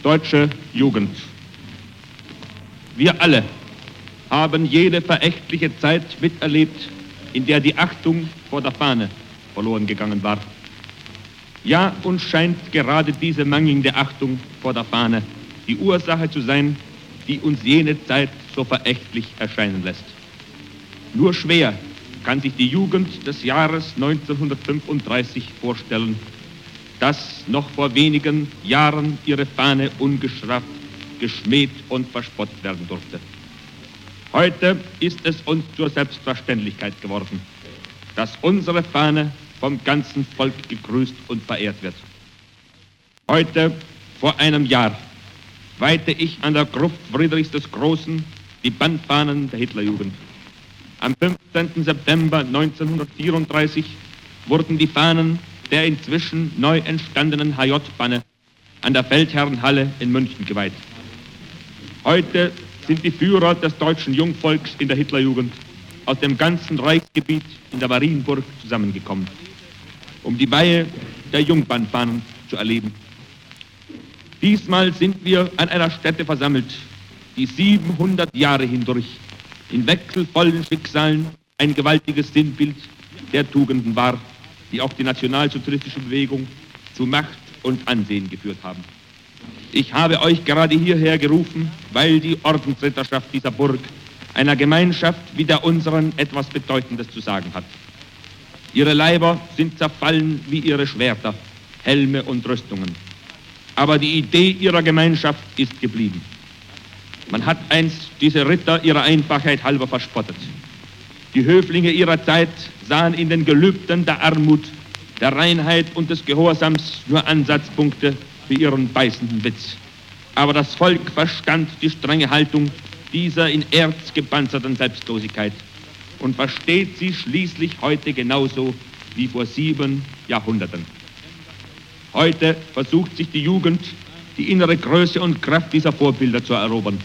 Deutsche Jugend. Wir alle haben jene verächtliche Zeit miterlebt, in der die Achtung vor der Fahne verloren gegangen war. Ja, uns scheint gerade diese mangelnde Achtung vor der Fahne die Ursache zu sein, die uns jene Zeit so verächtlich erscheinen lässt. Nur schwer kann sich die Jugend des Jahres 1935 vorstellen, dass noch vor wenigen Jahren ihre Fahne ungestraft geschmäht und verspottet werden durfte. Heute ist es uns zur Selbstverständlichkeit geworden, dass unsere Fahne vom ganzen Volk gegrüßt und verehrt wird. Heute, vor einem Jahr, weihte ich an der Gruft Friedrichs des Großen die Bandfahnen der Hitlerjugend. Am 15. September 1934 wurden die Fahnen der inzwischen neu entstandenen HJ-Banne an der Feldherrenhalle in München geweiht. Heute sind die Führer des deutschen Jungvolks in der Hitlerjugend aus dem ganzen Reichsgebiet in der Marienburg zusammengekommen, um die Weihe der Jungbandfahnen zu erleben. Diesmal sind wir an einer Stätte versammelt, die 700 Jahre hindurch in wechselvollen Schicksalen ein gewaltiges Sinnbild der Tugenden war, die auch die nationalsozialistische Bewegung zu Macht und Ansehen geführt haben. Ich habe euch gerade hierher gerufen, weil die Ordensritterschaft dieser Burg einer Gemeinschaft wie der unseren etwas Bedeutendes zu sagen hat. Ihre Leiber sind zerfallen wie ihre Schwerter, Helme und Rüstungen. Aber die Idee ihrer Gemeinschaft ist geblieben. Man hat einst diese Ritter ihrer Einfachheit halber verspottet. Die Höflinge ihrer Zeit sahen in den Gelübden der Armut, der Reinheit und des Gehorsams nur Ansatzpunkte für ihren beißenden Witz. Aber das Volk verstand die strenge Haltung dieser in Erz gepanzerten Selbstlosigkeit und versteht sie schließlich heute genauso wie vor 7 Jahrhunderten. Heute versucht sich die Jugend, die innere Größe und Kraft dieser Vorbilder zu erobern.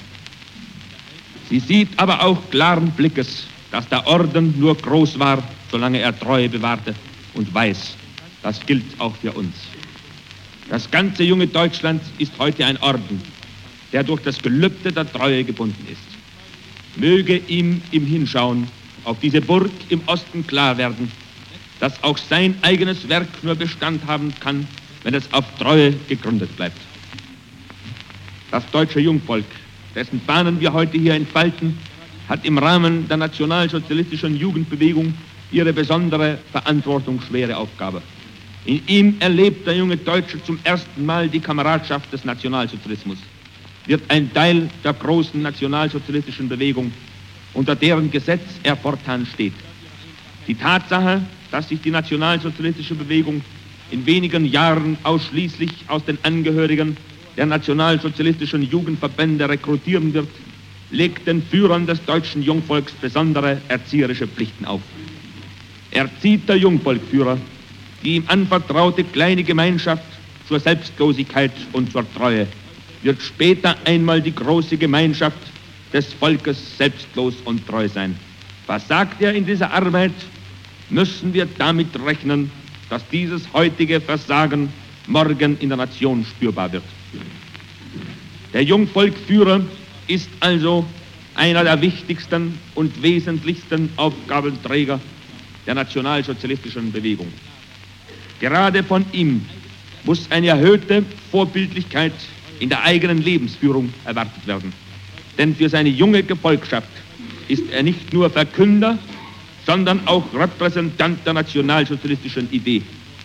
Sie sieht aber auch klaren Blickes, dass der Orden nur groß war, solange er Treue bewahrte, und weiß, das gilt auch für uns. Das ganze junge Deutschland ist heute ein Orden, der durch das Gelübde der Treue gebunden ist. Möge ihm im Hinschauen auf diese Burg im Osten klar werden, dass auch sein eigenes Werk nur Bestand haben kann, wenn es auf Treue gegründet bleibt. Das deutsche Jungvolk, dessen Fahnen wir heute hier entfalten, hat im Rahmen der nationalsozialistischen Jugendbewegung ihre besondere, verantwortungsschwere Aufgabe. In ihm erlebt der junge Deutsche zum ersten Mal die Kameradschaft des Nationalsozialismus, wird ein Teil der großen nationalsozialistischen Bewegung, unter deren Gesetz er fortan steht. Die Tatsache, dass sich die nationalsozialistische Bewegung in wenigen Jahren ausschließlich aus den Angehörigen der nationalsozialistischen Jugendverbände rekrutieren wird, legt den Führern des deutschen Jungvolks besondere erzieherische Pflichten auf. Erzieht der Jungvolkführer die ihm anvertraute kleine Gemeinschaft zur Selbstlosigkeit und zur Treue, wird später einmal die große Gemeinschaft des Volkes selbstlos und treu sein. Versagt er in dieser Arbeit, müssen wir damit rechnen, dass dieses heutige Versagen morgen in der Nation spürbar wird. Der Jungvolkführer ist also einer der wichtigsten und wesentlichsten Aufgabenträger der nationalsozialistischen Bewegung. Gerade von ihm muss eine erhöhte Vorbildlichkeit in der eigenen Lebensführung erwartet werden. Denn für seine junge Gefolgschaft ist er nicht nur Verkünder, sondern auch Repräsentant der nationalsozialistischen Idee.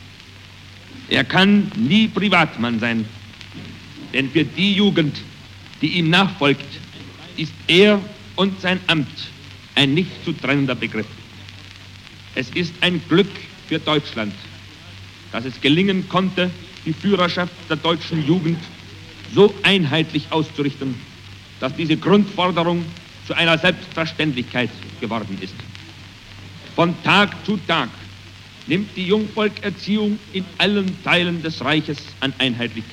Er kann nie Privatmann sein, denn für die Jugend, die ihm nachfolgt, ist er und sein Amt ein nicht zu trennender Begriff. Es ist ein Glück für Deutschland, dass es gelingen konnte, die Führerschaft der deutschen Jugend so einheitlich auszurichten, dass diese Grundforderung zu einer Selbstverständlichkeit geworden ist. Von Tag zu Tag nimmt die Jungvolkerziehung in allen Teilen des Reiches an Einheitlichkeit